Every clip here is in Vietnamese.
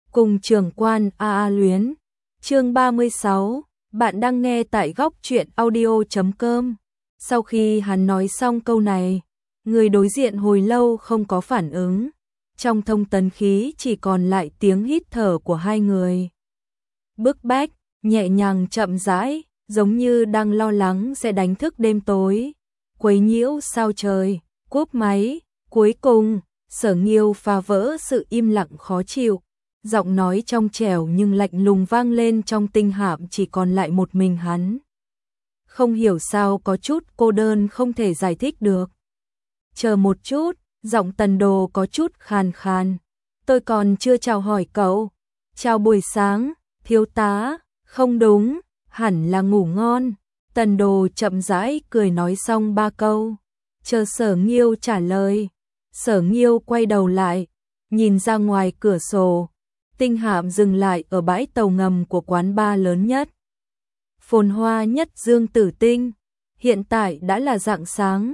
cùng trưởng quan luyến. Chương 36, bạn đang nghe tại góc truyện audio.com. Sau khi hắn nói xong câu này, người đối diện hồi lâu không có phản ứng. Trong thông tấn khí chỉ còn lại tiếng hít thở của hai người. Bức bách, nhẹ nhàng chậm rãi, giống như đang lo lắng sẽ đánh thức đêm tối. Quấy nhiễu sao trời, cúp máy, cuối cùng, Sở Nghiêu phá vỡ sự im lặng khó chịu. Giọng nói trong trẻo nhưng lạnh lùng vang lên trong tinh hạm chỉ còn lại một mình hắn. Không hiểu sao có chút cô đơn không thể giải thích được. Chờ một chút, giọng Tần Đồ có chút khàn khàn. Tôi còn chưa chào hỏi cậu. Chào buổi sáng, thiếu tá. Không đúng, hẳn là ngủ ngon. Tần Đồ chậm rãi cười nói xong 3 câu. Chờ Sở Nghiêu trả lời. Sở Nghiêu quay đầu lại, nhìn ra ngoài cửa sổ. Tinh hạm dừng lại ở bãi tàu ngầm của quán bar lớn nhất. Phồn hoa nhất Dương Tử Tinh. Hiện tại đã là rạng sáng.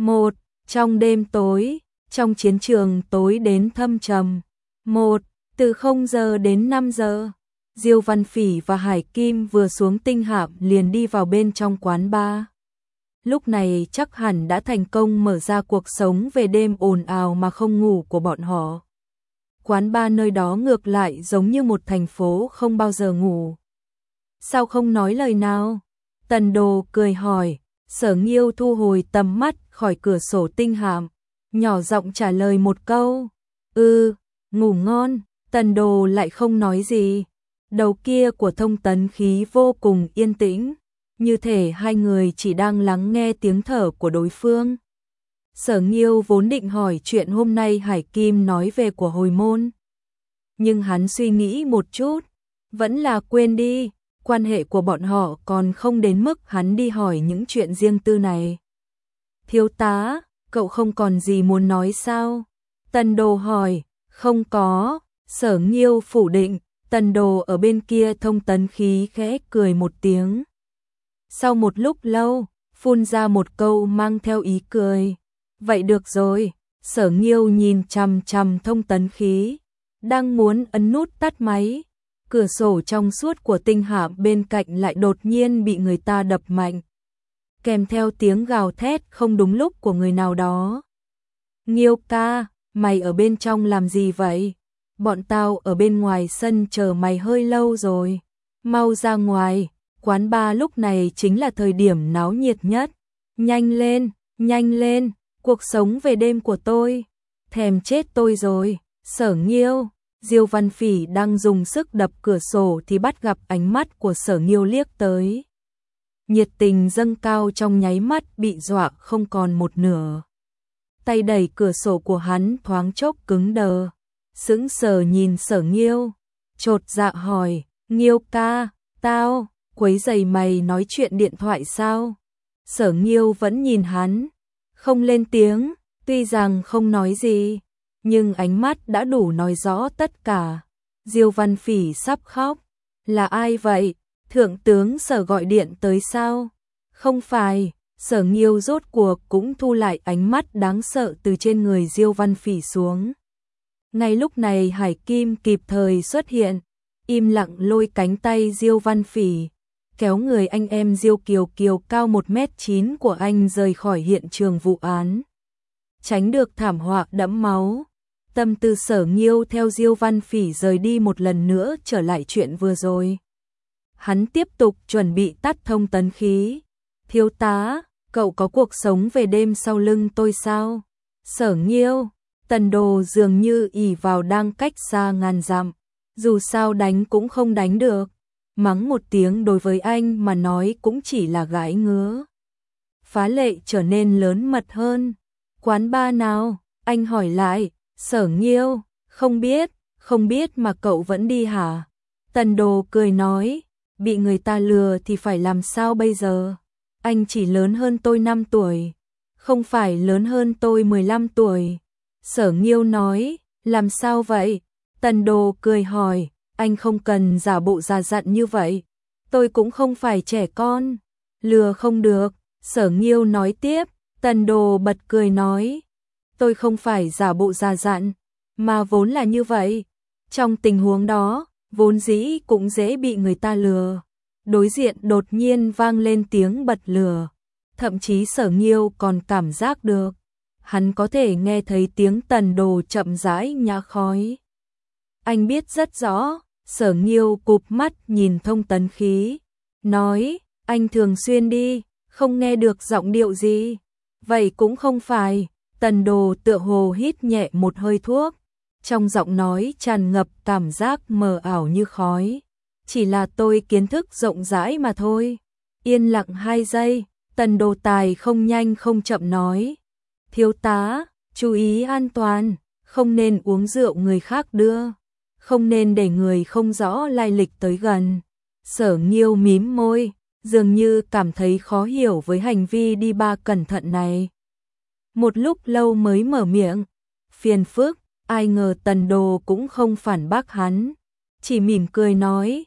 Trong đêm tối, trong chiến trường tối đến thâm trầm. Từ 0 giờ đến 5 giờ. Diêu Văn Phỉ và Hải Kim vừa xuống tinh hạm liền đi vào bên trong quán bar. Lúc này chắc hẳn đã thành công mở ra cuộc sống về đêm ồn ào mà không ngủ của bọn họ. Quán bar nơi đó ngược lại giống như một thành phố không bao giờ ngủ. Sao không nói lời nào? Tần Đồ cười hỏi. Sở Nghiêu thu hồi tầm mắt khỏi cửa sổ tinh hạm, nhỏ giọng trả lời một câu. Ngủ ngon. Tần Đồ lại không nói gì. Đầu kia của thông tấn khí vô cùng yên tĩnh, như thể hai người chỉ đang lắng nghe tiếng thở của đối phương. Sở Nghiêu vốn định hỏi chuyện hôm nay Hải Kim nói về của hồi môn. Nhưng hắn suy nghĩ một chút, vẫn là quên đi, quan hệ của bọn họ còn không đến mức hắn đi hỏi những chuyện riêng tư này. Thiếu tá, cậu không còn gì muốn nói sao? Tần Đồ hỏi. Không có. Sở Nghiêu phủ định. Tần Đồ ở bên kia thông tấn khí khẽ cười một tiếng. Sau một lúc lâu, phun ra một câu mang theo ý cười. Vậy được rồi. Sở Nghiêu nhìn chằm chằm thông tấn khí, đang muốn ấn nút tắt máy. Cửa sổ trong suốt của tinh hạm bên cạnh lại đột nhiên bị người ta đập mạnh, kèm theo tiếng gào thét không đúng lúc của người nào đó. Nghiêu ca, mày ở bên trong làm gì vậy? Bọn tao ở bên ngoài sân chờ mày hơi lâu rồi. Mau ra ngoài, quán bar lúc này chính là thời điểm náo nhiệt nhất. Nhanh lên, cuộc sống về đêm của tôi. Thèm chết tôi rồi. Sở Nghiêu. Diêu Văn Phỉ đang dùng sức đập cửa sổ thì bắt gặp ánh mắt của Sở Nghiêu liếc tới. Nhiệt tình dâng cao trong nháy mắt bị dọa không còn một nửa. Tay đẩy cửa sổ của hắn thoáng chốc cứng đờ. Sững sờ nhìn Sở Nghiêu, chột dạ hỏi. Nghiêu ca, tao quấy rầy mày nói chuyện điện thoại sao? Sở Nghiêu vẫn nhìn hắn, không lên tiếng. Tuy rằng không nói gì, nhưng ánh mắt đã đủ nói rõ tất cả. Diêu Văn Phỉ sắp khóc. Là ai vậy? Thượng tướng Sở gọi điện tới sao? Không phải. Sở Nghiêu rốt cuộc cũng thu lại ánh mắt đáng sợ từ trên người Diêu Văn Phỉ xuống. Ngay lúc này Hải Kim kịp thời xuất hiện, im lặng lôi cánh tay Diêu Văn Phỉ, kéo người anh em Diêu Kiều Kiều cao 1m9 của anh rời khỏi hiện trường vụ án, tránh được thảm họa đẫm máu. Tâm tư Sở Nghiêu theo Diêu Văn Phỉ rời đi một lần nữa trở lại chuyện vừa rồi. Hắn tiếp tục chuẩn bị tắt thông tấn khí. Thiếu tá, cậu có cuộc sống về đêm sau lưng tôi sao? Sở Nghiêu. Tần Đồ dường như ỷ vào đang cách xa ngàn dặm, dù sao đánh cũng không đánh được, mắng một tiếng đối với anh mà nói cũng chỉ là gãi ngứa. Phá lệ trở nên lớn mật hơn. Quán bar nào? Anh hỏi lại. Sở Nghiêu. Không biết mà cậu vẫn đi hả? Tần Đồ cười nói. Bị người ta lừa thì phải làm sao bây giờ? Anh chỉ lớn hơn tôi 5 tuổi, không phải lớn hơn tôi 15 tuổi. Sở Nghiêu nói. Làm sao vậy? Tần Đồ cười hỏi. Anh không cần giả bộ già dặn như vậy. Tôi cũng không phải trẻ con. Lừa không được. Sở Nghiêu nói tiếp. Tần Đồ bật cười nói. Tôi không phải giả bộ già dặn, mà vốn là như vậy. Trong tình huống đó, vốn dĩ cũng dễ bị người ta lừa. Đối diện đột nhiên vang lên tiếng bật lửa. Thậm chí Sở Nghiêu còn cảm giác được. Hắn có thể nghe thấy tiếng Tần Đồ chậm rãi nhả khói. Anh biết rất rõ, Sở Nghiêu cụp mắt nhìn Thông Tấn Khí. Nói, anh thường xuyên đi, không nghe được giọng điệu gì. Vậy cũng không phải, Tần Đồ tựa hồ hít nhẹ một hơi thuốc. Trong giọng nói tràn ngập cảm giác mờ ảo như khói. Chỉ là tôi kiến thức rộng rãi mà thôi. Yên lặng 2 giây, Tần Đồ Tài không nhanh không chậm nói. Thiếu tá, chú ý an toàn, không nên uống rượu người khác đưa. Không nên để người không rõ lai lịch tới gần. Sở Nghiêu mím môi, dường như cảm thấy khó hiểu với hành vi đi ba cẩn thận này. Một lúc lâu mới mở miệng. Phiền phức, ai ngờ Tần Đồ cũng không phản bác hắn. Chỉ mỉm cười nói,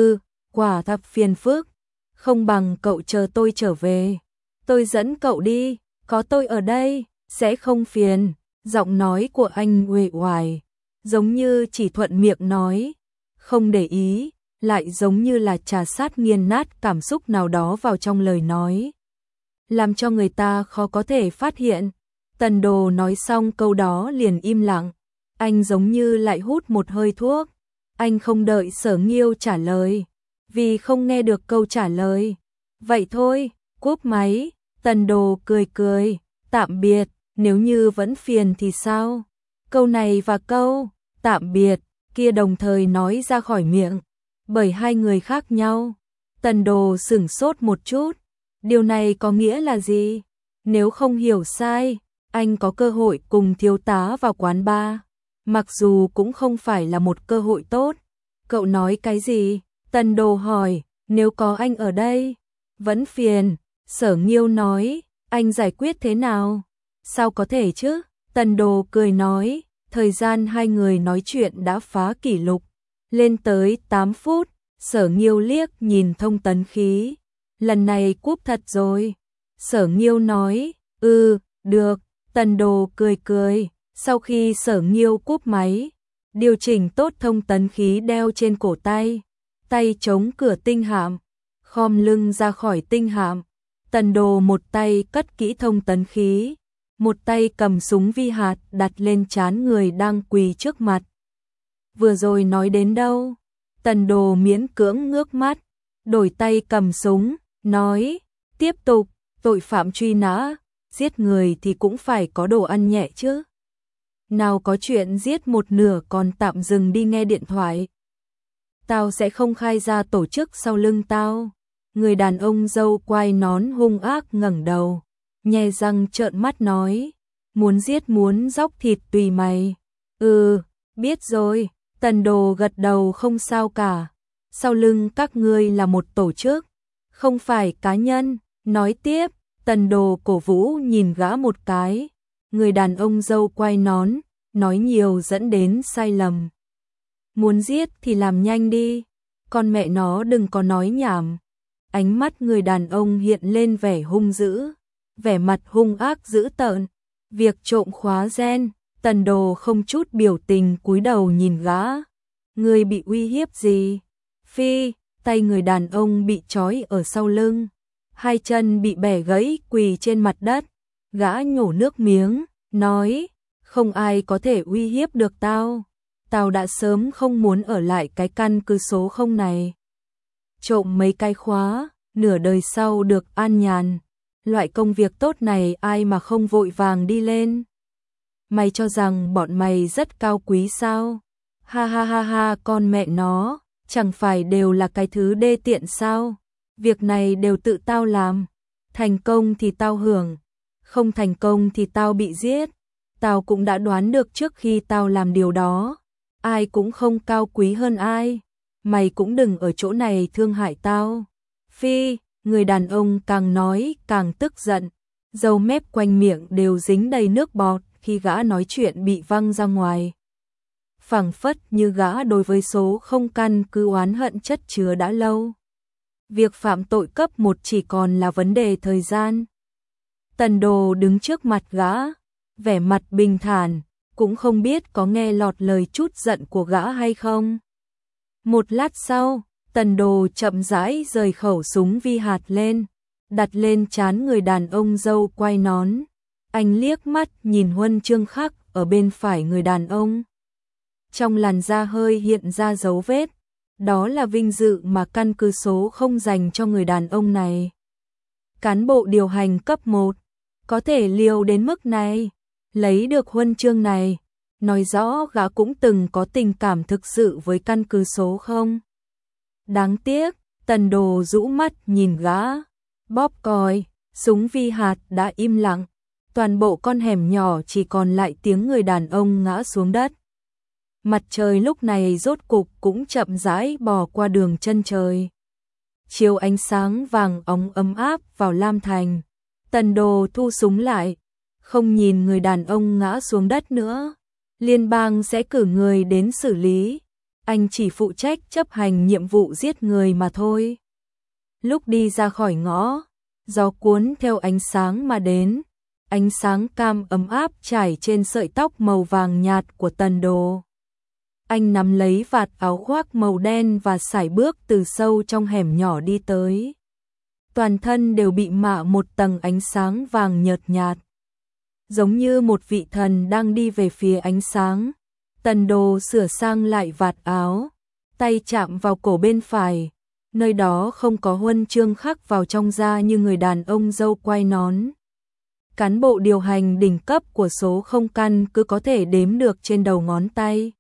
quả thật phiền phức. Không bằng cậu chờ tôi trở về. Tôi dẫn cậu đi, có tôi ở đây, sẽ không phiền. Giọng nói của anh uể oải, giống như chỉ thuận miệng nói, không để ý, lại giống như là trà sát nghiền nát cảm xúc nào đó vào trong lời nói, làm cho người ta khó có thể phát hiện. Tần Đồ nói xong câu đó liền im lặng, anh giống như lại hút một hơi thuốc. Anh không đợi Sở Nghiêu trả lời, vì không nghe được câu trả lời. Vậy thôi, cúp máy. Tần Đồ cười cười, tạm biệt, nếu như vẫn phiền thì sao? Câu này và câu tạm biệt kia đồng thời nói ra khỏi miệng, bởi hai người khác nhau. Tần Đồ sửng sốt một chút, điều này có nghĩa là gì? Nếu không hiểu sai, anh có cơ hội cùng thiếu tá vào quán bar, mặc dù cũng không phải là một cơ hội tốt. Cậu nói cái gì? Tần Đồ hỏi, nếu có anh ở đây, vẫn phiền. Sở Nghiêu nói, anh giải quyết thế nào? Sao có thể chứ? Tần Đồ cười nói, thời gian hai người nói chuyện đã phá kỷ lục, lên tới 8 phút. Sở Nghiêu liếc nhìn Thông Tấn Khí, lần này cúp thật rồi. Sở Nghiêu nói, được. Tần Đồ cười cười, sau khi Sở Nghiêu cúp máy, điều chỉnh tốt Thông Tấn Khí đeo trên cổ tay, tay chống cửa tinh hạm, khom lưng ra khỏi tinh hạm. Tần Đồ một tay cất kỹ Thông Tấn Khí, một tay cầm súng vi hạt đặt lên trán người đang quỳ trước mặt. Vừa rồi nói đến đâu? Tần Đồ miễn cưỡng ngước mắt, đổi tay cầm súng, nói, tiếp tục, tội phạm truy nã, giết người thì cũng phải có đồ ăn nhẹ chứ. Nào có chuyện giết một nửa còn tạm dừng đi nghe điện thoại. Tao sẽ không khai ra tổ chức sau lưng tao. Người đàn ông râu quai nón hung ác ngẩng đầu, nhe răng trợn mắt nói, muốn giết muốn dóc thịt tùy mày. Biết rồi. Tần Đồ gật đầu không sao cả. Sau lưng các ngươi là một tổ chức, không phải cá nhân. Nói tiếp, Tần Đồ cổ vũ nhìn gã một cái. Người đàn ông râu quai nón, nói nhiều dẫn đến sai lầm. Muốn giết thì làm nhanh đi, con mẹ nó đừng có nói nhảm. Ánh mắt người đàn ông hiện lên vẻ hung dữ, vẻ mặt hung ác dữ tợn. Việc trộm khóa gen, Tần Đồ không chút biểu tình cúi đầu nhìn gã. Người bị uy hiếp gì? Phi, tay người đàn ông bị trói ở sau lưng, hai chân bị bẻ gãy quỳ trên mặt đất. Gã nhổ nước miếng, nói, không ai có thể uy hiếp được tao. Tao đã sớm không muốn ở lại cái căn cứ số 0 này. Trộm mấy cái khóa, nửa đời sau được an nhàn. Loại công việc tốt này ai mà không vội vàng đi lên. Mày cho rằng bọn mày rất cao quý sao? Ha ha ha ha, con mẹ nó, chẳng phải đều là cái thứ đê tiện sao? Việc này đều tự tao làm. Thành công thì tao hưởng, không thành công thì tao bị giết. Tao cũng đã đoán được trước khi tao làm điều đó. Ai cũng không cao quý hơn ai. Mày cũng đừng ở chỗ này thương hại tao. Phi, người đàn ông càng nói càng tức giận. Râu mép quanh miệng đều dính đầy nước bọt khi gã nói chuyện bị văng ra ngoài. Phảng phất như gã đối với số không căn cứ oán hận chất chứa đã lâu. Việc phạm tội cấp 1 chỉ còn là vấn đề thời gian. Tần Đồ đứng trước mặt gã, vẻ mặt bình thản, cũng không biết có nghe lọt lời chút giận của gã hay không. Một lát sau, Tần Đồ chậm rãi rời khẩu súng vi hạt lên, đặt lên trán người đàn ông râu quai nón. Anh liếc mắt nhìn huân chương khắc ở bên phải người đàn ông. Trong làn da hơi hiện ra dấu vết, đó là vinh dự mà căn cứ số không dành cho người đàn ông này. Cán bộ điều hành cấp 1, có thể liều đến mức này, lấy được huân chương này, nói rõ gã cũng từng có tình cảm thực sự với căn cứ số không. Đáng tiếc, Tần Đồ rũ mắt nhìn gã, bóp còi, súng vi hạt đã im lặng, toàn bộ con hẻm nhỏ chỉ còn lại tiếng người đàn ông ngã xuống đất. Mặt trời lúc này rốt cục cũng chậm rãi bò qua đường chân trời. Chiếu ánh sáng vàng óng ấm áp vào lam thành. Tần Đồ thu súng lại, không nhìn người đàn ông ngã xuống đất nữa. Liên bang sẽ cử người đến xử lý, anh chỉ phụ trách chấp hành nhiệm vụ giết người mà thôi. Lúc đi ra khỏi ngõ, gió cuốn theo ánh sáng mà đến, ánh sáng cam ấm áp trải trên sợi tóc màu vàng nhạt của Tần Đồ. Anh nắm lấy vạt áo khoác màu đen và sải bước từ sâu trong hẻm nhỏ đi tới. Toàn thân đều bị mạ một tầng ánh sáng vàng nhợt nhạt, giống như một vị thần đang đi về phía ánh sáng. Tần Đồ sửa sang lại vạt áo, tay chạm vào cổ bên phải, nơi đó không có huân chương khắc vào trong da như người đàn ông râu quai nón. Cán bộ điều hành đỉnh cấp của số không căn cứ có thể đếm được trên đầu ngón tay.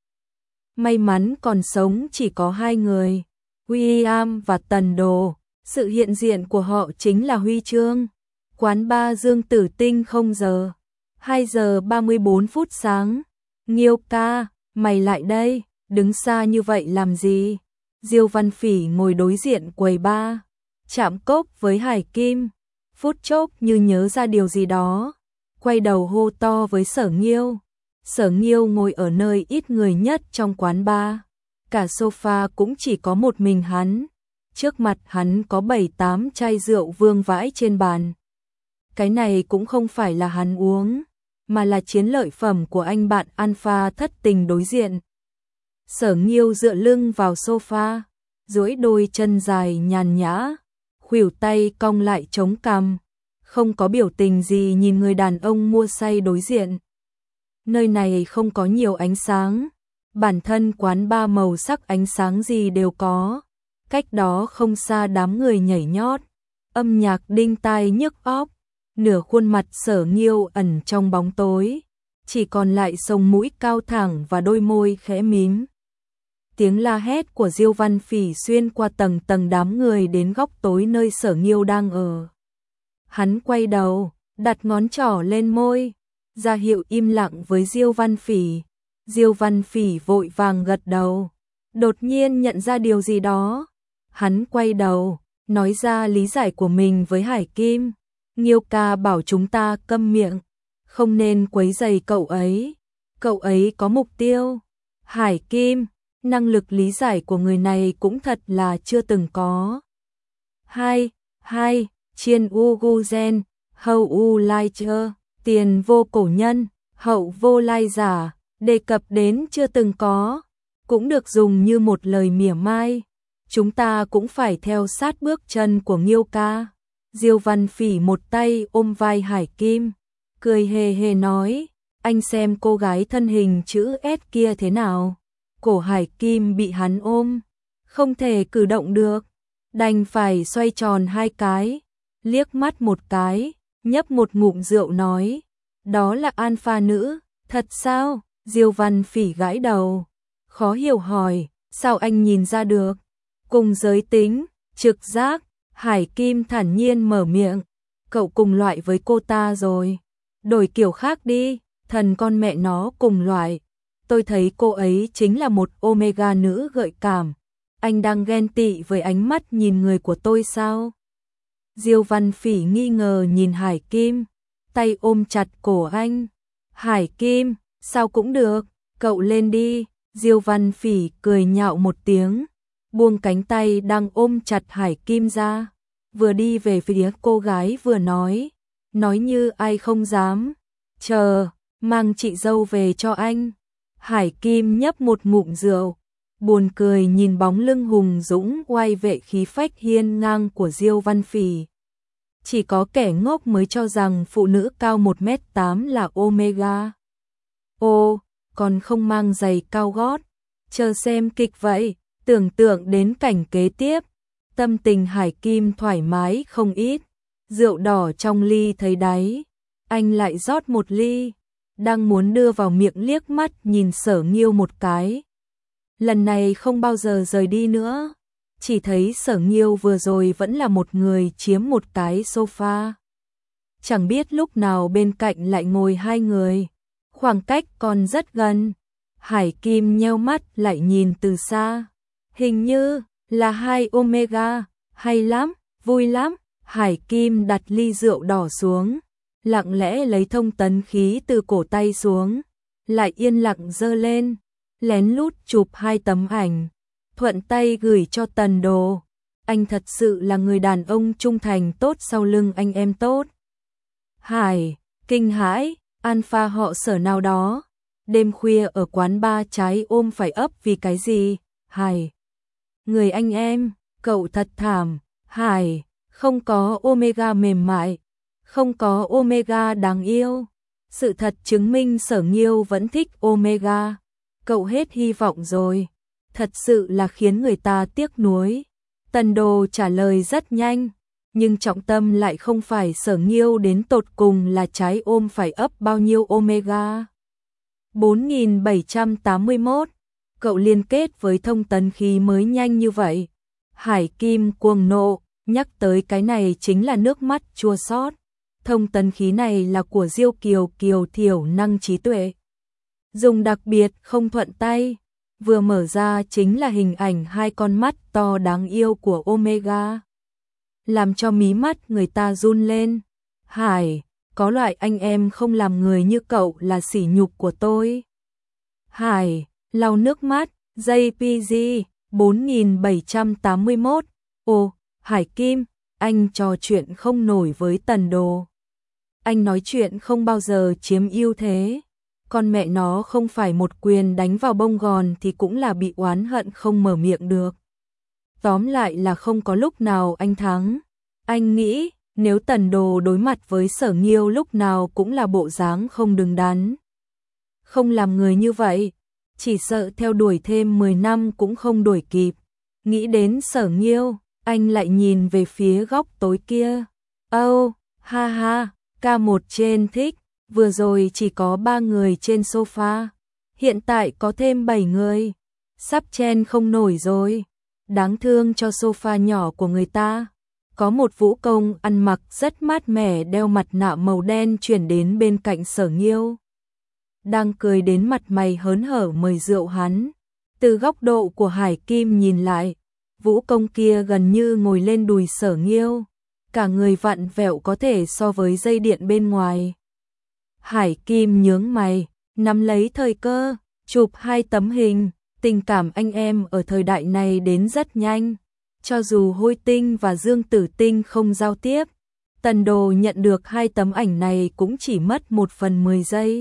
May mắn còn sống chỉ có 2 người, William và Tần Đồ. Sự hiện diện của họ chính là huy chương. Quán bar Dương Tử Tinh 0 giờ, 2 giờ 34 phút sáng. Nghiêu ca, mày lại đây, đứng xa như vậy làm gì? Diêu Văn Phỉ ngồi đối diện quầy bar, chạm cốc với Hải Kim, phút chốc như nhớ ra điều gì đó, quay đầu hô to với Sở Nghiêu. Sở Nghiêu ngồi ở nơi ít người nhất trong quán bar, cả sofa cũng chỉ có một mình hắn. Trước mặt hắn có 7-8 chai rượu vương vãi trên bàn. Cái này cũng không phải là hắn uống, mà là chiến lợi phẩm của anh bạn Alpha thất tình đối diện. Sở Nghiêu dựa lưng vào sofa, duỗi đôi chân dài nhàn nhã, khuỷu tay cong lại chống cằm, không có biểu tình gì nhìn người đàn ông mua say đối diện. Nơi này không có nhiều ánh sáng, bản thân quán bar màu sắc ánh sáng gì đều có. Cách đó không xa đám người nhảy nhót, âm nhạc đinh tai nhức óc, nửa khuôn mặt Sở Nghiêu ẩn trong bóng tối, chỉ còn lại sống mũi cao thẳng và đôi môi khẽ mím. Tiếng la hét của Diêu Văn Phỉ xuyên qua tầng tầng đám người đến góc tối nơi Sở Nghiêu đang ở. Hắn quay đầu, đặt ngón trỏ lên môi, ra hiệu im lặng với Diêu Văn Phỉ. Diêu Văn Phỉ vội vàng gật đầu, đột nhiên nhận ra điều gì đó. Hắn quay đầu, nói ra lý giải của mình với Hải Kim. Nghiêu ca bảo chúng ta câm miệng, không nên quấy rầy cậu ấy có mục tiêu. Hải Kim, năng lực lý giải của người này cũng thật là chưa từng có. Chiên u gu gen, hậu u lai chơ, tiền vô cổ nhân, hậu vô lai giả, đề cập đến chưa từng có, cũng được dùng như một lời mỉa mai. Chúng ta cũng phải theo sát bước chân của Nghiêu ca. Diêu Văn Phỉ một tay ôm vai Hải Kim, cười hề hề nói, anh xem cô gái thân hình chữ S kia thế nào. Cổ Hải Kim bị hắn ôm, không thể cử động được, đành phải xoay tròn 2 cái, liếc mắt một cái, nhấp một ngụm rượu nói, đó là alpha nữ, thật sao? Diêu Văn Phỉ gãi đầu, khó hiểu hỏi, sao anh nhìn ra được? Cùng giới tính, trực giác. Hải Kim thản nhiên mở miệng, cậu cùng loại với cô ta rồi, đổi kiểu khác đi, thần con mẹ nó cùng loại. Tôi thấy cô ấy chính là một omega nữ gợi cảm. Anh đang ghen tị với ánh mắt nhìn người của tôi sao? Diêu Văn Phỉ nghi ngờ nhìn Hải Kim, tay ôm chặt cổ anh. Hải Kim, sao cũng được, cậu lên đi. Diêu Văn Phỉ cười nhạo một tiếng, buông cánh tay đang ôm chặt Hải Kim ra, vừa đi về phía cô gái vừa nói như ai không dám. Chờ, mang chị dâu về cho anh. Hải Kim nhấp một ngụm rượu, buồn cười nhìn bóng lưng hùng dũng oai vệ khí phách hiên ngang của Diêu Văn Phỉ. Chỉ có kẻ ngốc mới cho rằng phụ nữ cao 1m8 là Omega. Ô, còn không mang giày cao gót, chờ xem kịch vậy, tưởng tượng đến cảnh kế tiếp. Tâm tình Hải Kim thoải mái không ít, rượu đỏ trong ly thấy đáy, anh lại rót một ly, đang muốn đưa vào miệng liếc mắt nhìn Sở Nghiêu một cái. Lần này không bao giờ rời đi nữa, chỉ thấy Sở Nghiêu vừa rồi vẫn là một người chiếm một cái sofa. Chẳng biết lúc nào bên cạnh lại ngồi hai người, khoảng cách còn rất gần. Hải Kim nheo mắt lại nhìn từ xa, hình như là hai Omega, hay lắm, vui lắm. Hải Kim đặt ly rượu đỏ xuống, lặng lẽ lấy thông tấn khí từ cổ tay xuống, lại yên lặng giơ lên, lén lút chụp hai tấm ảnh, thuận tay gửi cho Tần Đồ. Anh thật sự là người đàn ông trung thành tốt sau lưng anh em tốt. Hải, kinh hãi, Alpha họ Sở nào đó, đêm khuya ở quán bar trái ôm phải ấp vì cái gì? Hải, người anh em, cậu thật thảm. Hải, không có Omega mềm mại, không có Omega đáng yêu. Sự thật chứng minh Sở Nghiêu vẫn thích Omega. Cậu hết hy vọng rồi. Thật sự là khiến người ta tiếc nuối. Tần Đồ trả lời rất nhanh, nhưng trọng tâm lại không phải Sở Nghiêu đến tột cùng là trái ôm phải ấp bao nhiêu Omega. 4781. Cậu liên kết với thông tấn khí mới nhanh như vậy. Hải Kim cuồng nộ, nhắc tới cái này chính là nước mắt chua xót. Thông tấn khí này là của Diêu Kiều Kiều thiểu năng trí tuệ. Dùng đặc biệt không thuận tay, vừa mở ra chính là hình ảnh hai con mắt to đáng yêu của Omega. Làm cho mí mắt người ta run lên. Hải, có loại anh em không làm người như cậu là sỉ nhục của tôi. Hải, lau nước mắt, JPG 4781. Ồ, Hải Kim, anh trò chuyện không nổi với Tần Đồ. Anh nói chuyện không bao giờ chiếm ưu thế. Con mẹ nó không phải một quyền đánh vào bông gòn thì cũng là bị oán hận không mở miệng được. Tóm lại là không có lúc nào anh thắng. Anh nghĩ nếu Tần Đồ đối mặt với Sở Nghiêu lúc nào cũng là bộ dáng không đứng đắn. Không làm người như vậy, chỉ sợ theo đuổi thêm 10 năm cũng không đuổi kịp. Nghĩ đến Sở Nghiêu, anh lại nhìn về phía góc tối kia. Oh, ha ha, K1 trên thích, vừa rồi chỉ có 3 người trên sofa, hiện tại có thêm 7 người, sắp chen không nổi rồi. Đáng thương cho sofa nhỏ của người ta. Có một vũ công ăn mặc rất mát mẻ đeo mặt nạ màu đen chuyển đến bên cạnh Sở Nghiêu. Đang cười đến mặt mày hớn hở mời rượu hắn. Từ góc độ của Hải Kim nhìn lại, vũ công kia gần như ngồi lên đùi Sở Nghiêu, cả người vặn vẹo có thể so với dây điện bên ngoài. Hải Kim nhướng mày, nắm lấy thời cơ, chụp hai tấm hình. Tình cảm anh em ở thời đại này đến rất nhanh. Cho dù Hôi Tinh và Dương Tử Tinh không giao tiếp, Tần Đồ nhận được hai tấm ảnh này cũng chỉ mất 1/10 giây.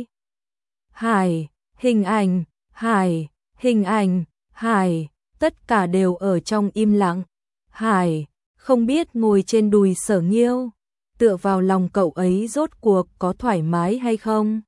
Hải, hình ảnh, Hải, hình ảnh, Hải, tất cả đều ở trong im lặng. Hải, không biết ngồi trên đùi Sở Nghiêu, tựa vào lòng cậu ấy rốt cuộc có thoải mái hay không?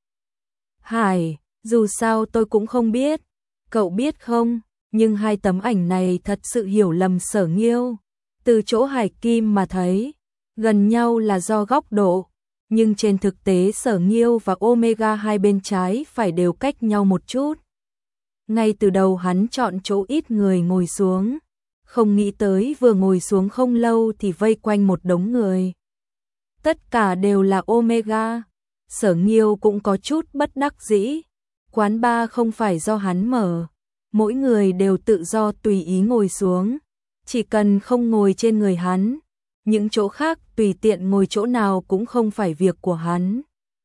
Hải, dù sao tôi cũng không biết, cậu biết không? Nhưng hai tấm ảnh này thật sự hiểu lầm Sở Nghiêu. Từ chỗ Hải Kim mà thấy, gần nhau là do góc độ, nhưng trên thực tế Sở Nghiêu và Omega hai bên trái phải đều cách nhau một chút. Ngay từ đầu hắn chọn chỗ ít người ngồi xuống, không nghĩ tới vừa ngồi xuống không lâu thì vây quanh một đống người. Tất cả đều là Omega. Sở Nghiêu cũng có chút bất đắc dĩ. Quán bar không phải do hắn mở, mỗi người đều tự do tùy ý ngồi xuống, chỉ cần không ngồi trên người hắn, những chỗ khác tùy tiện ngồi chỗ nào cũng không phải việc của hắn.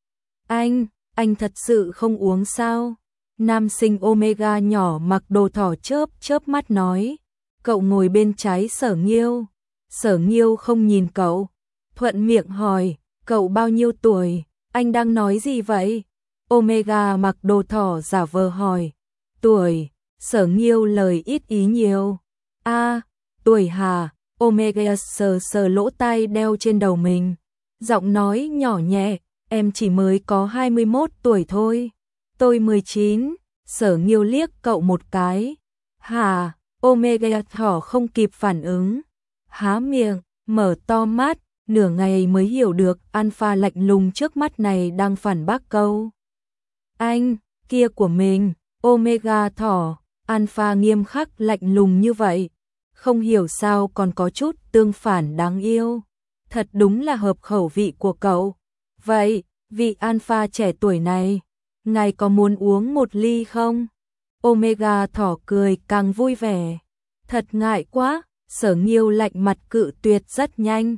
Anh thật sự không uống sao? Nam sinh Omega nhỏ mặc đồ thỏ chớp chớp mắt nói. Cậu ngồi bên trái Sở Nghiêu. Sở Nghiêu không nhìn cậu, thuận miệng hỏi, cậu bao nhiêu tuổi? Anh đang nói gì vậy? Omega mặc đồ thỏ giả vờ hỏi. Tuổi, Sở Nghiêu lời ít ý nhiều. Tuổi hả? Omega sờ sờ lỗ tai đeo trên đầu mình. Giọng nói nhỏ nhẹ, em chỉ mới có 21 tuổi thôi. Tôi 19, Sở Nghiêu liếc cậu một cái. Hả? Omega thỏ không kịp phản ứng. Há miệng, mở to mắt, nửa ngày mới hiểu được Alpha lạnh lùng trước mắt này đang phản bác câu. Anh, kia của mình, Omega thỏ, Alpha nghiêm khắc lạnh lùng như vậy. Không hiểu sao còn có chút tương phản đáng yêu. Thật đúng là hợp khẩu vị của cậu. Vậy, vị Alpha trẻ tuổi này, ngài có muốn uống một ly không? Omega thỏ cười càng vui vẻ. Thật ngại quá, Sở Nghiêu lạnh mặt cự tuyệt rất nhanh.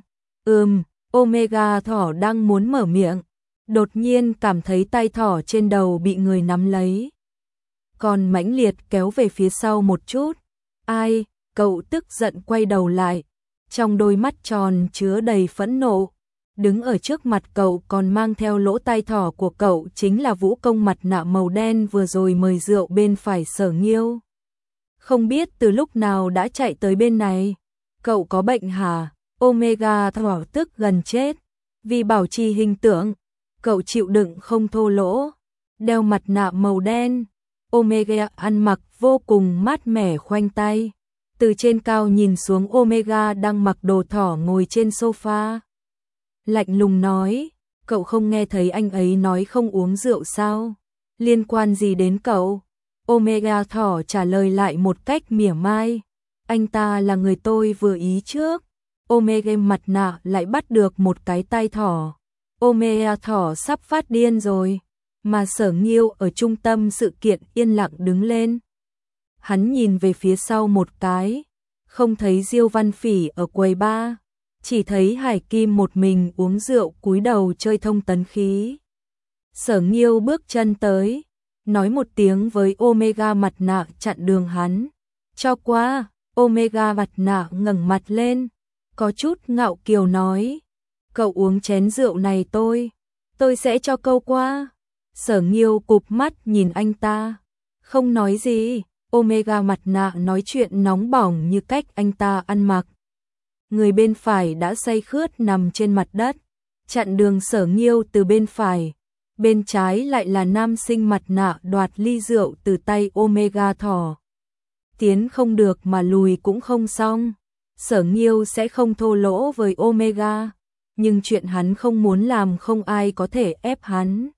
Omega thỏ đang muốn mở miệng. Đột nhiên cảm thấy tay thỏ trên đầu bị người nắm lấy. Còn mãnh liệt kéo về phía sau một chút. Ai? Cậu tức giận quay đầu lại. Trong đôi mắt tròn chứa đầy phẫn nộ. Đứng ở trước mặt cậu còn mang theo lỗ tai thỏ của cậu chính là vũ công mặt nạ màu đen vừa rồi mời rượu bên phải Sở Nghiêu. Không biết từ lúc nào đã chạy tới bên này. Cậu có bệnh hả? Omega thỏ tức gần chết. Vì bảo trì hình tượng, cậu chịu đựng không thô lỗ. Đeo mặt nạ màu đen. Omega ăn mặc vô cùng mát mẻ khoanh tay. Từ trên cao nhìn xuống Omega đang mặc đồ thỏ ngồi trên sofa. Lạnh lùng nói, cậu không nghe thấy anh ấy nói không uống rượu sao? Liên quan gì đến cậu? Omega thỏ trả lời lại một cách mỉa mai. Anh ta là người tôi vừa ý trước. Omega mặt nạ lại bắt được một cái tai thỏ. Omega thỏ sắp phát điên rồi. Mà Sở Nghiêu ở trung tâm sự kiện yên lặng đứng lên. Hắn nhìn về phía sau một cái. Không thấy Diêu Văn Phỉ ở quầy bar. Chỉ thấy Hải Kim một mình uống rượu cúi đầu chơi thông tấn khí. Sở Nghiêu bước chân tới. Nói một tiếng với Omega mặt nạ chặn đường hắn. Cho qua, Omega mặt nạ ngẩng mặt lên. Có chút ngạo kiều nói. Cậu uống chén rượu này tôi sẽ cho cậu qua. Sở Nghiêu cụp mắt nhìn anh ta. Không nói gì, Omega mặt nạ nói chuyện nóng bỏng như cách anh ta ăn mặc. Người bên phải đã say khướt nằm trên mặt đất. Chặn đường Sở Nghiêu từ bên phải. Bên trái lại là nam sinh mặt nạ đoạt ly rượu từ tay Omega thỏ. Tiến không được mà lùi cũng không xong. Sở Nghiêu sẽ không thô lỗ với Omega. Nhưng chuyện hắn không muốn làm không ai có thể ép hắn.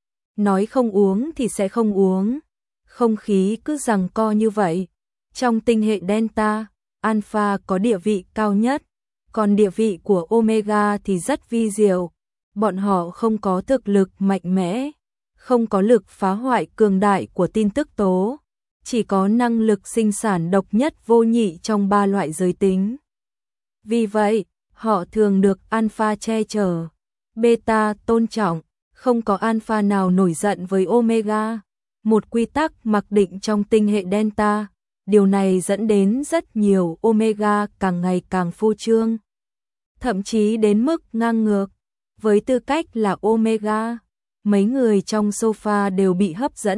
Nói không uống thì sẽ không uống. Không khí cứ giằng co như vậy. Trong tinh hệ Delta, Alpha có địa vị cao nhất. Còn địa vị của Omega thì rất vi diệu. Bọn họ không có thực lực mạnh mẽ. Không có lực phá hoại cường đại của tin tức tố. Chỉ có năng lực sinh sản độc nhất vô nhị trong ba loại giới tính. Vì vậy, họ thường được Alpha che chở. Beta tôn trọng. Không có Alpha nào nổi giận với Omega. Một quy tắc mặc định trong tinh hệ Delta. Điều này dẫn đến rất nhiều Omega càng ngày càng phô trương. Thậm chí đến mức ngang ngược. Với tư cách là Omega, mấy người trong sofa đều bị hấp dẫn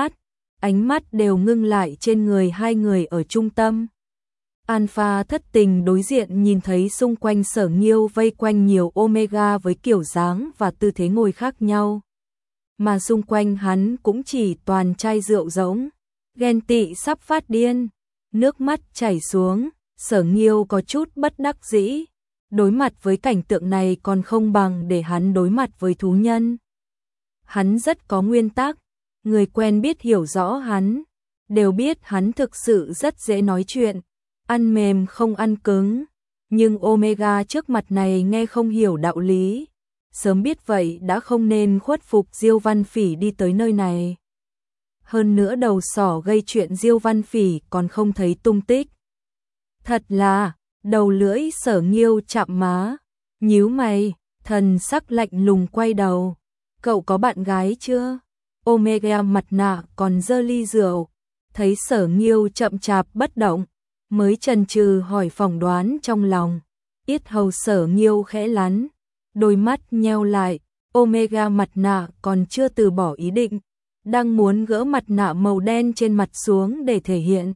ánh mắt đều ngưng lại trên người hai người ở trung tâm. Alpha thất tình đối diện nhìn thấy xung quanh Sở Nghiêu vây quanh nhiều Omega với kiểu dáng và tư thế ngồi khác nhau. Mà xung quanh hắn cũng chỉ toàn chai rượu rỗng, ghen tị sắp phát điên, nước mắt chảy xuống, Sở Nghiêu có chút bất đắc dĩ. Đối mặt với cảnh tượng này còn không bằng để hắn đối mặt với thú nhân. Hắn rất có nguyên tắc, người quen biết hiểu rõ hắn, đều biết hắn thực sự rất dễ nói chuyện, ăn mềm không ăn cứng, nhưng Omega trước mặt này nghe không hiểu đạo lý. Sớm biết vậy đã không nên khuất phục Diêu Văn Phỉ đi tới nơi này. Hơn nữa đầu sỏ gây chuyện Diêu Văn Phỉ còn không thấy tung tích. Thật là, đầu lưỡi Sở Nghiêu chạm má, nhíu mày, thần sắc lạnh lùng quay đầu. Cậu có bạn gái chưa? Omega mặt nạ còn giơ ly rượu, thấy Sở Nghiêu chậm chạp bất động, mới chần chừ hỏi phỏng đoán trong lòng. Yết hầu Sở Nghiêu khẽ lắn, đôi mắt nheo lại, Omega mặt nạ còn chưa từ bỏ ý định, đang muốn gỡ mặt nạ màu đen trên mặt xuống để thể hiện.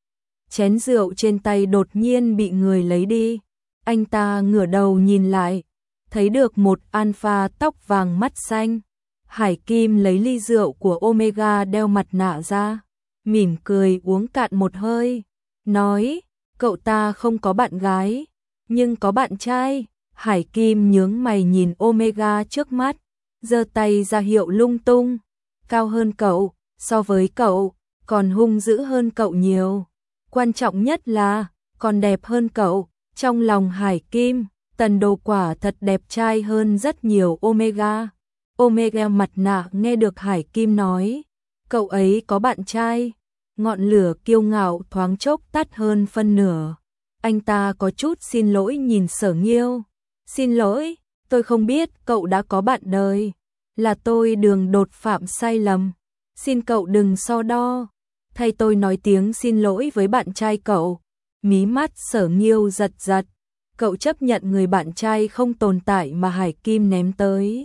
Chén rượu trên tay đột nhiên bị người lấy đi. Anh ta ngửa đầu nhìn lại, thấy được một alpha tóc vàng mắt xanh. Hải Kim lấy ly rượu của Omega đeo mặt nạ ra, mỉm cười uống cạn một hơi, nói, cậu ta không có bạn gái, nhưng có bạn trai. Hải Kim nhướng mày nhìn Omega trước mắt, giơ tay ra hiệu lung tung, cao hơn cậu, so với cậu, còn hung dữ hơn cậu nhiều. Quan trọng nhất là, còn đẹp hơn cậu. Trong lòng Hải Kim, Tần Đồ quả thật đẹp trai hơn rất nhiều Omega. Omega mặt nạ nghe được Hải Kim nói, cậu ấy có bạn trai, ngọn lửa kiêu ngạo thoáng chốc tắt hơn phân nửa. Anh ta có chút xin lỗi nhìn Sở Nghiêu. Xin lỗi, tôi không biết cậu đã có bạn đời, là tôi đường đột phạm sai lầm, xin cậu đừng so đo. Thay tôi nói tiếng xin lỗi với bạn trai cậu. Mí mắt Sở Nghiêu giật giật, cậu chấp nhận người bạn trai không tồn tại mà Hải Kim ném tới.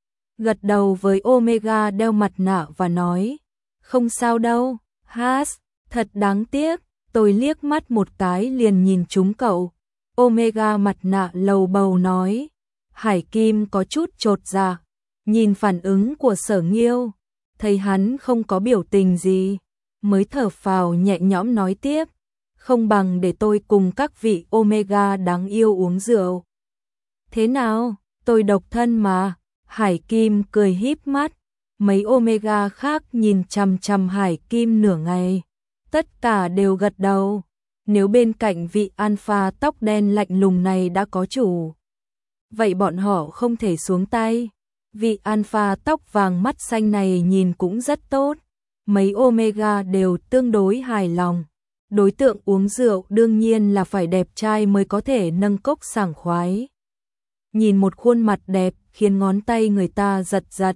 Gật đầu với Omega đeo mặt nạ và nói, không sao đâu, Has, thật đáng tiếc, tôi liếc mắt một cái liền nhìn trúng cậu. Omega mặt nạ lầu bầu nói. Hải Kim có chút chột dạ, nhìn phản ứng của Sở Nghiêu, thấy hắn không có biểu tình gì, mới thở phào nhẹ nhõm nói tiếp, không bằng để tôi cùng các vị Omega đáng yêu uống rượu. Thế nào, tôi độc thân mà. Hải Kim cười híp mắt, mấy Omega khác nhìn chằm chằm Hải Kim nửa ngày, tất cả đều gật đầu. Nếu bên cạnh vị alpha tóc đen lạnh lùng này đã có chủ, vậy bọn họ không thể xuống tay. Vị alpha tóc vàng mắt xanh này nhìn cũng rất tốt, mấy Omega đều tương đối hài lòng. Đối tượng uống rượu đương nhiên là phải đẹp trai mới có thể nâng cốc sảng khoái. Nhìn một khuôn mặt đẹp khiến ngón tay người ta giật giật.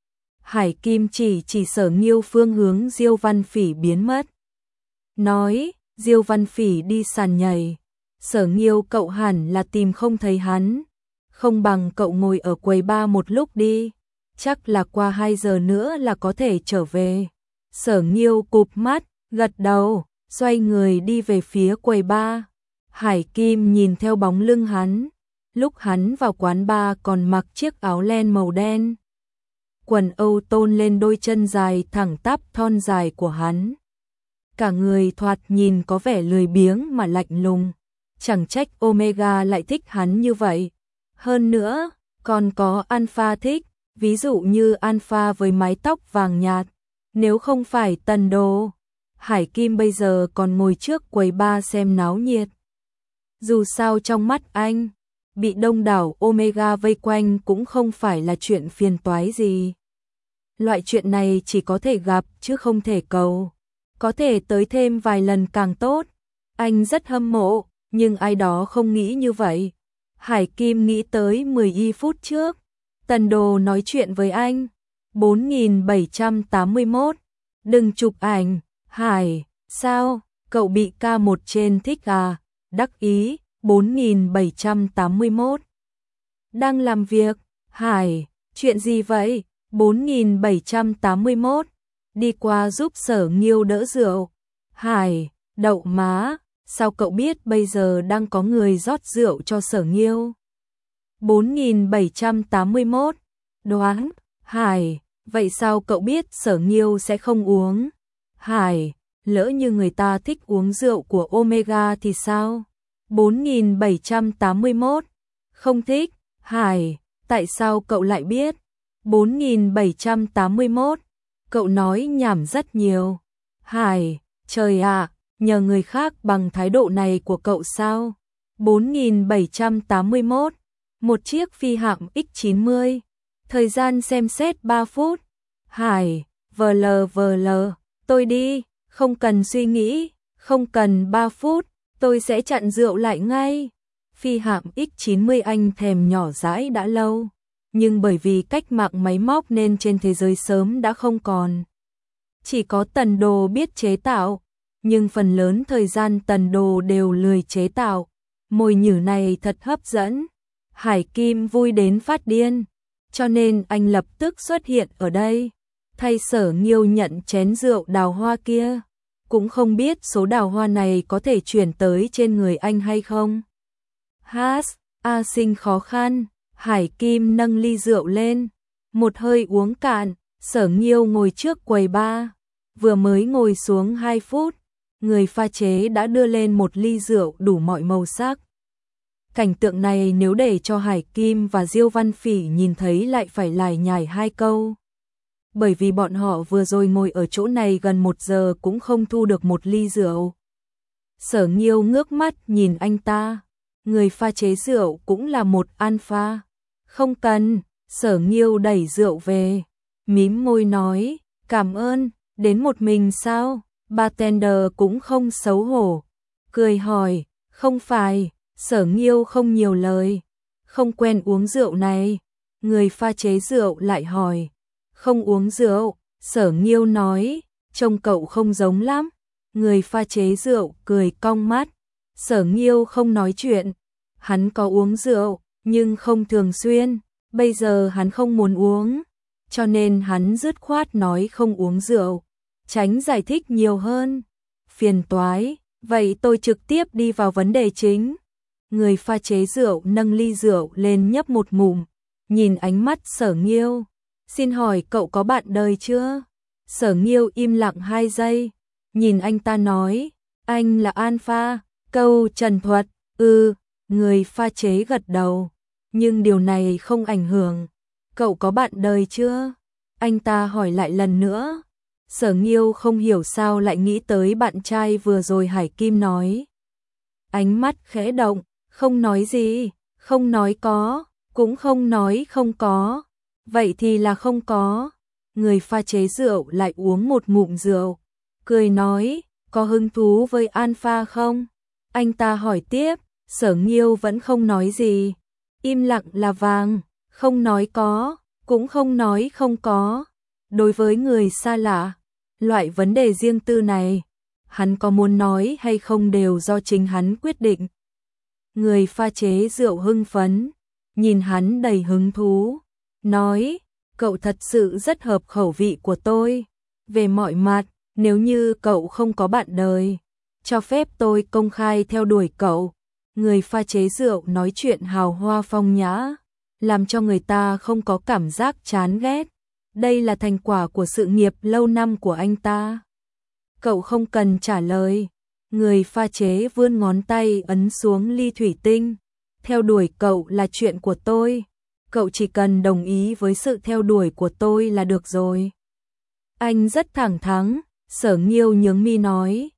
Hải Kim chỉ Sở Nghiêu phương hướng Diêu Văn Phỉ biến mất. Nói, Diêu Văn Phỉ đi sàn nhảy. Sở Nghiêu cậu hẳn là tìm không thấy hắn. Không bằng cậu ngồi ở quầy bar một lúc đi. Chắc là qua 2 giờ nữa là có thể trở về. Sở Nghiêu cụp mắt, gật đầu, xoay người đi về phía quầy bar. Hải Kim nhìn theo bóng lưng hắn. Lúc hắn vào quán bar còn mặc chiếc áo len màu đen. Quần Âu tôn lên đôi chân dài thẳng tắp thon dài của hắn. Cả người thoạt nhìn có vẻ lười biếng mà lạnh lùng. Chẳng trách Omega lại thích hắn như vậy. Hơn nữa, còn có alpha thích, ví dụ như alpha với mái tóc vàng nhạt. Nếu không phải Tần Đồ, Hải Kim bây giờ còn ngồi trước quầy bar xem náo nhiệt. Dù sao trong mắt anh, bị đông đảo Omega vây quanh cũng không phải là chuyện phiền toái gì. Loại chuyện này chỉ có thể gặp chứ không thể cầu. Có thể tới thêm vài lần càng tốt. Anh rất hâm mộ, nhưng ai đó không nghĩ như vậy. Hải Kim nghĩ tới 10 phút trước. Tần Đồ nói chuyện với anh. 4781. Đừng chụp ảnh. Hải, sao? Cậu bị K1 trên thích à? Đắc ý. 4781. Đang làm việc. Hải, chuyện gì vậy? 4781. Đi qua giúp Sở Nghiêu đỡ rượu. Hải, đậu má, sao cậu biết bây giờ đang có người rót rượu cho Sở Nghiêu? 4781. Đoán. Hải, vậy sao cậu biết Sở Nghiêu sẽ không uống? Hải, lỡ như người ta thích uống rượu của Omega thì sao? 4781. Không thích. Hải, tại sao cậu lại biết? 4781. Cậu nói nhảm rất nhiều. Hải, trời ạ, nhờ người khác bằng thái độ này của cậu sao? 4781. Một chiếc phi hạm X90. Thời gian xem xét 3 phút. Hải, VL, tôi đi, không cần suy nghĩ, không cần 3 phút, tôi sẽ chặn rượu lại ngay. Phi hạm X90 anh thèm nhỏ dãi đã lâu, nhưng bởi vì cách mạng máy móc nên trên thế giới sớm đã không còn. Chỉ có Tần Đồ biết chế tạo, nhưng phần lớn thời gian Tần Đồ đều lười chế tạo. Mồi nhử này thật hấp dẫn. Hải Kim vui đến phát điên. cho nên anh lập tức xuất hiện ở đây, thay Sở Nghiêu nhận chén rượu đào hoa kia. Cũng không biết số đào hoa này có thể chuyển tới trên người anh hay không. Hát, A Sinh khó khăn, Hải Kim nâng ly rượu lên, một hơi uống cạn. Sở Nghiêu ngồi trước quầy bar, vừa mới ngồi xuống 2 phút, người pha chế đã đưa lên một ly rượu đủ mọi màu sắc. Cảnh tượng này nếu để cho Hải Kim và Diêu Văn Phỉ nhìn thấy lại phải lải nhải 2 câu. Bởi vì bọn họ vừa rồi ngồi ở chỗ này gần 1 giờ cũng không thu được một ly rượu. Sở Nghiêu ngước mắt nhìn anh ta, người pha chế rượu cũng là một alpha. Không cần, Sở Nghiêu đẩy rượu về, mím môi nói, cảm ơn, đến một mình sao? Bartender cũng không xấu hổ, cười hỏi, không phải. Sở Nghiêu không nhiều lời, không quen uống rượu này. Người pha chế rượu lại hỏi, không uống rượu. Sở Nghiêu nói, trông cậu không giống lắm. Người pha chế rượu cười cong mắt. Sở Nghiêu không nói chuyện, hắn có uống rượu, nhưng không thường xuyên, bây giờ hắn không muốn uống, cho nên hắn dứt khoát nói không uống rượu, tránh giải thích nhiều hơn. Phiền toái, vậy tôi trực tiếp đi vào vấn đề chính. Người pha chế rượu nâng ly rượu lên nhấp một ngụm, nhìn ánh mắt Sở Nghiêu. Xin hỏi cậu có bạn đời chưa? Sở Nghiêu im lặng 2 giây, nhìn anh ta nói, anh là alpha, câu trần thuật, người pha chế gật đầu, nhưng điều này không ảnh hưởng. Cậu có bạn đời chưa? Anh ta hỏi lại lần nữa. Sở Nghiêu không hiểu sao lại nghĩ tới bạn trai vừa rồi Hải Kim nói. Ánh mắt khẽ động, không nói gì, không nói có, cũng không nói không có. Vậy thì là không có. Người pha chế rượu lại uống một ngụm rượu, cười nói, có hứng thú với alpha không? Anh ta hỏi tiếp. Sở Nghiêu vẫn không nói gì, im lặng là vàng, không nói có, cũng không nói không có. Đối với người xa lạ, loại vấn đề riêng tư này, hắn có muốn nói hay không đều do chính hắn quyết định. Người pha chế rượu hưng phấn, nhìn hắn đầy hứng thú, nói, cậu thật sự rất hợp khẩu vị của tôi. Về mọi mặt, nếu như cậu không có bạn đời, cho phép tôi công khai theo đuổi cậu. Người pha chế rượu nói chuyện hào hoa phong nhã, làm cho người ta không có cảm giác chán ghét. Đây là thành quả của sự nghiệp lâu năm của anh ta. Cậu không cần trả lời. Người pha chế vươn ngón tay ấn xuống ly thủy tinh. Theo đuổi cậu là chuyện của tôi. Cậu chỉ cần đồng ý với sự theo đuổi của tôi là được rồi. Anh rất thẳng thắn. Sở Nghiêu nhướng mi nói.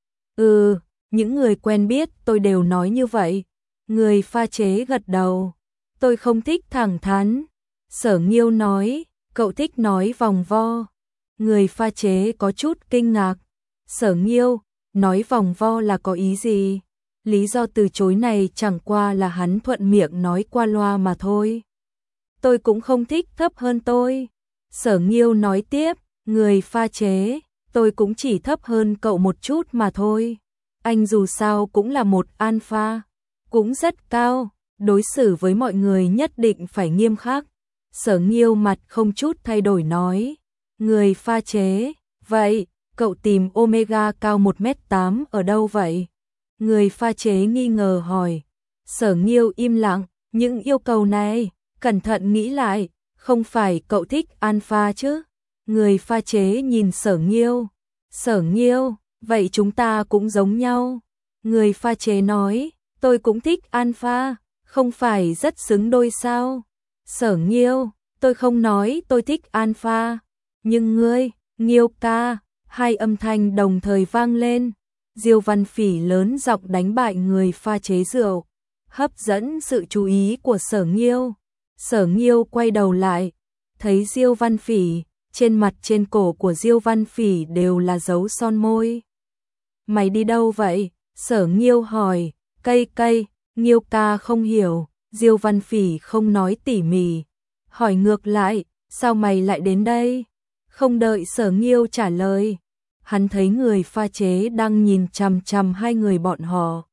Những người quen biết tôi đều nói như vậy. Người pha chế gật đầu. Tôi không thích thẳng thắn. Sở Nghiêu nói, cậu thích nói vòng vo. Người pha chế có chút kinh ngạc. Sở Nghiêu, nói vòng vo là có ý gì? Lý do từ chối này chẳng qua là hắn thuận miệng nói qua loa mà thôi. Tôi cũng không thích thấp hơn tôi. Sở Nghiêu nói tiếp, người pha chế, tôi cũng chỉ thấp hơn cậu một chút mà thôi. Anh dù sao cũng là một alpha, cũng rất cao, đối xử với mọi người nhất định phải nghiêm khắc. Sở Nghiêu mặt không chút thay đổi nói, người pha chế, vậy, cậu tìm Omega cao 1m8 ở đâu vậy? Người pha chế nghi ngờ hỏi. Sở Nghiêu im lặng, những yêu cầu này, cẩn thận nghĩ lại, không phải cậu thích alpha chứ? Người pha chế nhìn Sở Nghiêu. Sở Nghiêu, vậy chúng ta cũng giống nhau. Người pha chế nói, tôi cũng thích alpha, không phải rất xứng đôi sao? Sở Nghiêu, tôi không nói tôi thích alpha, nhưng ngươi, Nghiêu ca, 2 âm thanh đồng thời vang lên. Diêu Văn Phỉ lớn giọng đánh bại người pha chế rượu, hấp dẫn sự chú ý của Sở Nghiêu. Sở Nghiêu quay đầu lại, thấy Diêu Văn Phỉ, trên mặt trên cổ của Diêu Văn Phỉ đều là dấu son môi. Mày đi đâu vậy? Sở Nghiêu hỏi. Cây, Nghiêu ca không hiểu. Diêu Văn Phỉ không nói tỉ mỉ, hỏi ngược lại, sao mày lại đến đây? Không đợi Sở Nghiêu trả lời, hắn thấy người pha chế đang nhìn chằm chằm 2 người bọn họ.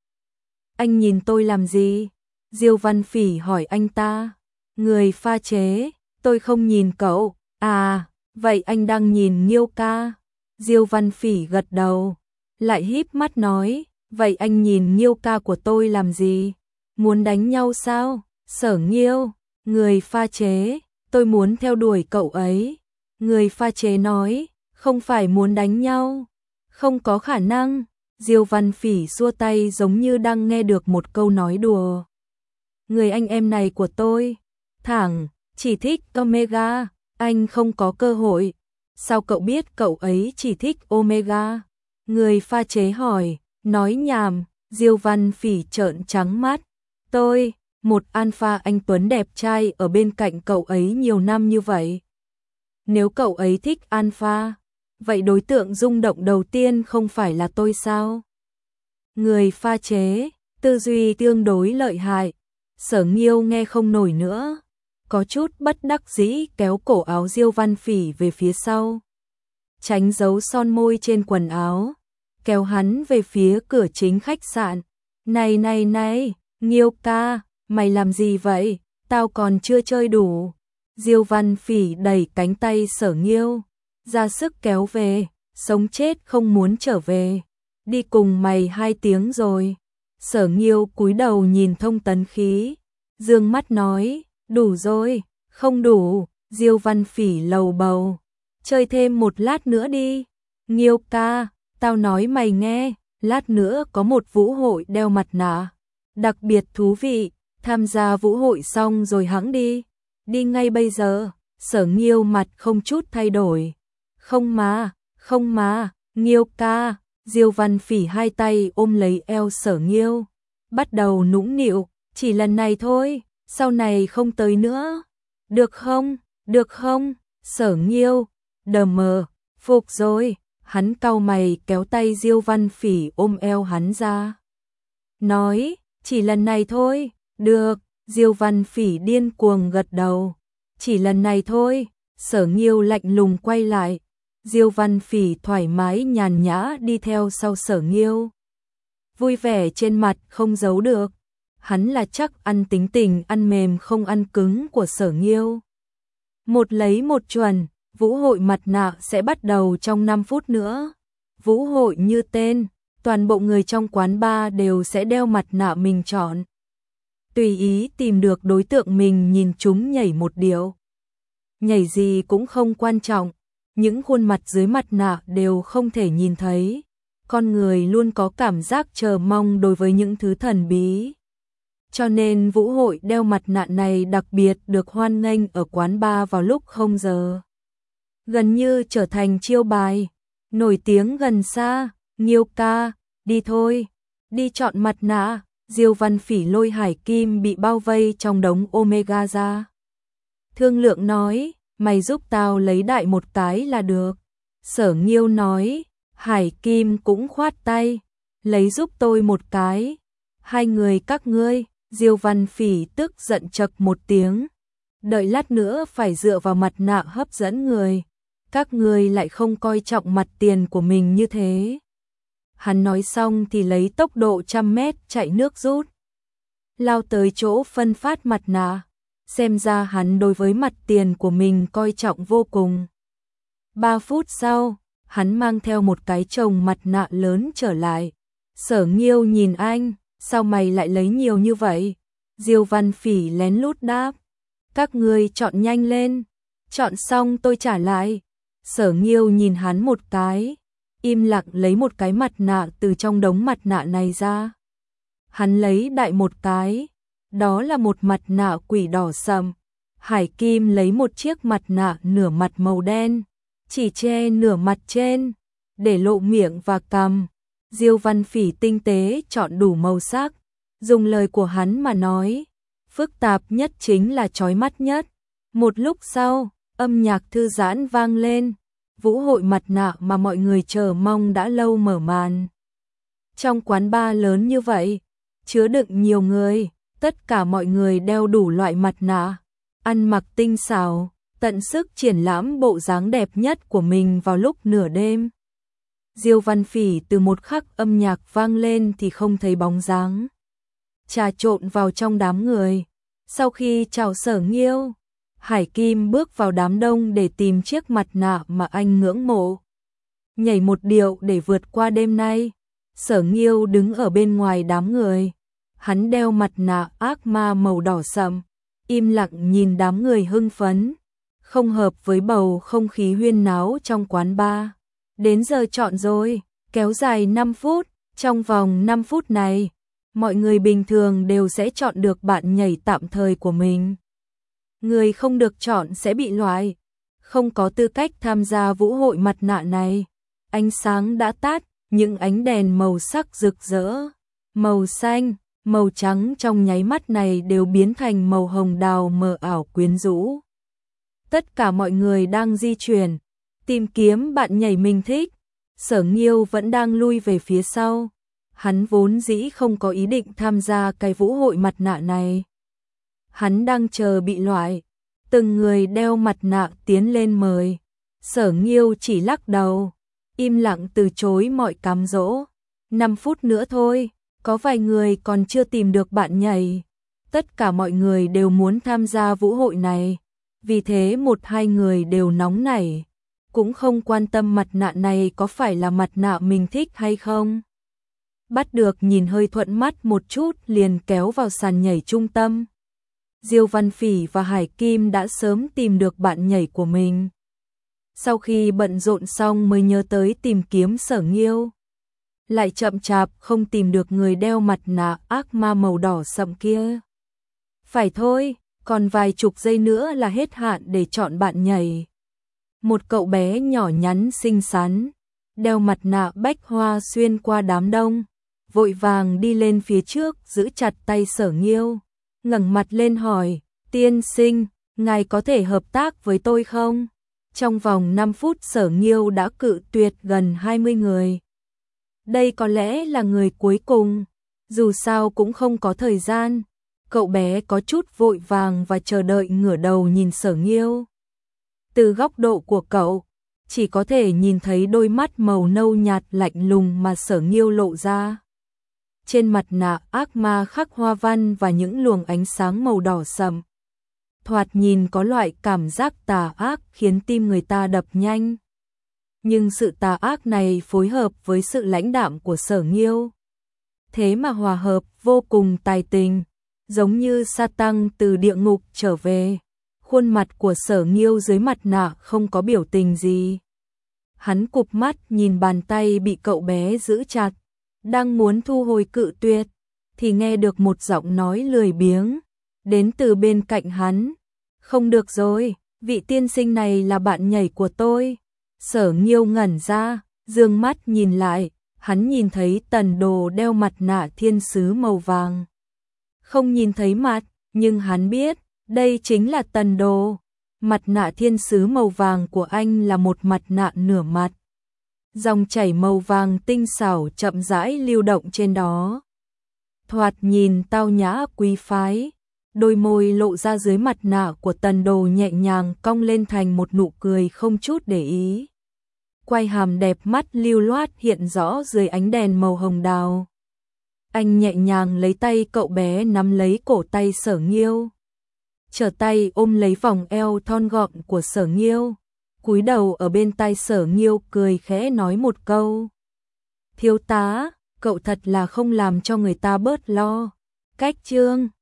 Anh nhìn tôi làm gì? Diêu Văn Phỉ hỏi anh ta. Người pha chế, Tôi không nhìn cậu. À, vậy anh đang nhìn Nghiêu ca. Diêu Văn Phỉ gật đầu, lại híp mắt nói, vậy anh nhìn Nghiêu ca của tôi làm gì? Muốn đánh nhau sao? Sở Nghiêu, người pha chế, tôi muốn theo đuổi cậu ấy. Người pha chế nói, không phải muốn đánh nhau, không có khả năng. Diêu Văn Phỉ xua tay giống như đang nghe được một câu nói đùa. Người anh em này của tôi, thẳng, chỉ thích Omega, anh không có cơ hội. Sao cậu biết cậu ấy chỉ thích Omega? Người pha chế hỏi, nói nhảm. Diêu Văn Phỉ trợn trắng mắt. Tôi, một alpha anh tuấn đẹp trai ở bên cạnh cậu ấy nhiều năm như vậy. Nếu cậu ấy thích alpha, vậy đối tượng rung động đầu tiên không phải là tôi sao? Người pha chế, tư duy tương đối lợi hại. Sở Nghiêu nghe không nổi nữa, có chút bất đắc dĩ kéo cổ áo Diêu Văn Phỉ về phía sau, tránh dấu son môi trên quần áo, kéo hắn về phía cửa chính khách sạn. Này này này, Nghiêu ca, mày làm gì vậy? Tao còn chưa chơi đủ. Diêu Văn Phỉ đẩy cánh tay Sở Nghiêu, ra sức kéo về, sống chết không muốn trở về. Đi cùng mày 2 tiếng rồi. Sở Nghiêu cúi đầu nhìn Thông Tấn Khí, dương mắt nói, đủ rồi, không đủ. Diêu Văn Phỉ lầu bầu, chơi thêm một lát nữa đi. Nghiêu ca, tao nói mày nghe, lát nữa có một vũ hội đeo mặt nạ, đặc biệt thú vị, tham gia vũ hội xong rồi hẵng đi. Đi ngay bây giờ. Sở Nghiêu mặt không chút thay đổi. Không mà, Nghiêu ca. Diêu Văn Phỉ 2 tay ôm lấy eo Sở Nghiêu, bắt đầu nũng nịu, chỉ lần này thôi, sau này không tới nữa. Được không? Được không? Sở Nghiêu, đờ mờ, phục rồi. Hắn cau mày kéo tay Diêu Văn Phỉ ôm eo hắn ra, nói, chỉ lần này thôi. Được. Diêu Văn Phỉ điên cuồng gật đầu. Chỉ lần này thôi. Sở Nghiêu lạnh lùng quay lại. Diêu Văn Phỉ thoải mái nhàn nhã đi theo sau Sở Nghiêu, vui vẻ trên mặt không giấu được. Hắn là chắc ăn tính tình ăn mềm không ăn cứng của Sở Nghiêu. Một lấy một chuẩn, vũ hội mặt nạ sẽ bắt đầu trong 5 phút nữa. Vũ hội như tên, toàn bộ người trong quán bar đều sẽ đeo mặt nạ mình chọn, tùy ý tìm được đối tượng mình nhìn chúng nhảy một điệu. Nhảy gì cũng không quan trọng, những khuôn mặt dưới mặt nạ đều không thể nhìn thấy. Con người luôn có cảm giác chờ mong đối với những thứ thần bí. Cho nên vũ hội đeo mặt nạ này đặc biệt được hoan nghênh ở quán bar vào lúc 0 giờ. Gần như trở thành chiêu bài, nổi tiếng gần xa. Nghiêu ca, đi thôi, đi chọn mặt nạ. Diêu Văn Phỉ lôi Hải Kim bị bao vây trong đống Omega ra. Thương lượng nói, mày giúp tao lấy đại một cái là được. Sở Nghiêu nói, Hải Kim cũng khoát tay, lấy giúp tôi một cái. 2 người các ngươi. Diêu Văn Phỉ tức giận chậc một tiếng, đợi lát nữa phải dựa vào mặt nạ hấp dẫn người. Các ngươi lại không coi trọng mặt tiền của mình như thế. Hắn nói xong thì lấy tốc độ 100 mét chạy nước rút, lao tới chỗ phân phát mặt nạ. Xem ra hắn đối với mặt tiền của mình coi trọng vô cùng. 3 phút sau, hắn mang theo một cái chồng mặt nạ lớn trở lại. Sở Nghiêu nhìn anh, sao mày lại lấy nhiều như vậy? Diêu Văn Phỉ lén lút đáp, các ngươi chọn nhanh lên, chọn xong tôi trả lại. Sở Nghiêu nhìn hắn một cái, im lặng lấy một cái mặt nạ từ trong đống mặt nạ này ra. Hắn lấy đại một cái, đó là một mặt nạ quỷ đỏ sậm. Hải Kim lấy một chiếc mặt nạ nửa mặt màu đen, chỉ che nửa mặt trên, để lộ miệng và cằm. Diêu Văn Phỉ tinh tế chọn đủ màu sắc, dùng lời của hắn mà nói, phức tạp nhất chính là chói mắt nhất. Một lúc sau, âm nhạc thư giãn vang lên, vũ hội mặt nạ mà mọi người chờ mong đã lâu mở màn. Trong quán bar lớn như vậy, chứa đựng nhiều người, tất cả mọi người đeo đủ loại mặt nạ, ăn mặc tinh xảo, tận sức triển lãm bộ dáng đẹp nhất của mình vào lúc nửa đêm. Diêu Văn Phỉ từ một khắc âm nhạc vang lên thì không thấy bóng dáng, trà trộn vào trong đám người. Sau khi chào Sở Nghiêu, Hải Kim bước vào đám đông để tìm chiếc mặt nạ mà anh ngưỡng mộ. Nhảy một điệu để vượt qua đêm nay. Sở Nghiêu đứng ở bên ngoài đám người. Hắn đeo mặt nạ ác ma màu đỏ sậm, im lặng nhìn đám người hưng phấn, không hợp với bầu không khí huyên náo trong quán bar. Đến giờ chọn rồi, kéo dài 5 phút, trong vòng 5 phút này, mọi người bình thường đều sẽ chọn được bạn nhảy tạm thời của mình. Người không được chọn sẽ bị loại, không có tư cách tham gia vũ hội mặt nạ này. Ánh sáng đã tắt, những ánh đèn màu sắc rực rỡ, màu xanh, màu trắng trong nháy mắt này đều biến thành màu hồng đào mờ ảo quyến rũ. Tất cả mọi người đang di chuyển, tìm kiếm bạn nhảy mình thích. Sở Nghiêu vẫn đang lui về phía sau. Hắn vốn dĩ không có ý định tham gia cái vũ hội mặt nạ này. Hắn đang chờ bị loại. Từng người đeo mặt nạ tiến lên mời. Sở Nghiêu chỉ lắc đầu, im lặng từ chối mọi cám dỗ. 5 phút nữa thôi, có vài người còn chưa tìm được bạn nhảy. Tất cả mọi người đều muốn tham gia vũ hội này. Vì thế 1-2 người đều nóng nảy, cũng không quan tâm mặt nạ này có phải là mặt nạ mình thích hay không. Bắt được nhìn hơi thuận mắt một chút liền kéo vào sàn nhảy trung tâm. Diêu Văn Phỉ và Hải Kim đã sớm tìm được bạn nhảy của mình. Sau khi bận rộn xong mới nhớ tới tìm kiếm Sở Nghiêu. Lại chậm chạp không tìm được người đeo mặt nạ ác ma màu đỏ sậm kia. Phải thôi, còn vài chục giây nữa là hết hạn để chọn bạn nhảy. Một cậu bé nhỏ nhắn xinh xắn, đeo mặt nạ bách hoa xuyên qua đám đông, vội vàng đi lên phía trước giữ chặt tay Sở Nghiêu, ngẩng mặt lên hỏi, tiên sinh, ngài có thể hợp tác với tôi không? Trong vòng 5 phút Sở Nghiêu đã cự tuyệt gần 20 người. Đây có lẽ là người cuối cùng, dù sao cũng không có thời gian. Cậu bé có chút vội vàng và chờ đợi ngửa đầu nhìn Sở Nghiêu. Từ góc độ của cậu, chỉ có thể nhìn thấy đôi mắt màu nâu nhạt lạnh lùng mà Sở Nghiêu lộ ra. Trên mặt nạ ác ma khắc hoa văn và những luồng ánh sáng màu đỏ sậm. Thoạt nhìn có loại cảm giác tà ác khiến tim người ta đập nhanh. Nhưng sự tà ác này phối hợp với sự lãnh đạm của Sở Nghiêu. Thế mà hòa hợp vô cùng tài tình, giống như Sa-tăng từ địa ngục trở về. Khuôn mặt của Sở Nghiêu dưới mặt nạ không có biểu tình gì. Hắn cụp mắt nhìn bàn tay bị cậu bé giữ chặt, đang muốn thu hồi cự tuyệt, thì nghe được một giọng nói lười biếng, đến từ bên cạnh hắn. Không được rồi, vị tiên sinh này là bạn nhảy của tôi. Sở Nghiêu ngẩn ra, dương mắt nhìn lại, hắn nhìn thấy Tần Đồ đeo mặt nạ thiên sứ màu vàng. Không nhìn thấy mặt, nhưng hắn biết, đây chính là Tần Đồ. Mặt nạ thiên sứ màu vàng của anh là một mặt nạ nửa mặt. Dòng chảy màu vàng tinh xảo chậm rãi lưu động trên đó. Thoạt nhìn tao nhã quý phái. Đôi môi lộ ra dưới mặt nạ của Tần Đồ nhẹ nhàng cong lên thành một nụ cười không chút để ý. Quai hàm đẹp mắt lưu loát hiện rõ dưới ánh đèn màu hồng đào. Anh nhẹ nhàng lấy tay cậu bé nắm lấy cổ tay Sở Nghiêu. Trở tay ôm lấy vòng eo thon gọn của Sở Nghiêu. Cúi đầu ở bên tai Sở Nghiêu cười khẽ nói một câu. Thiếu tá, cậu thật là không làm cho người ta bớt lo. Cách chương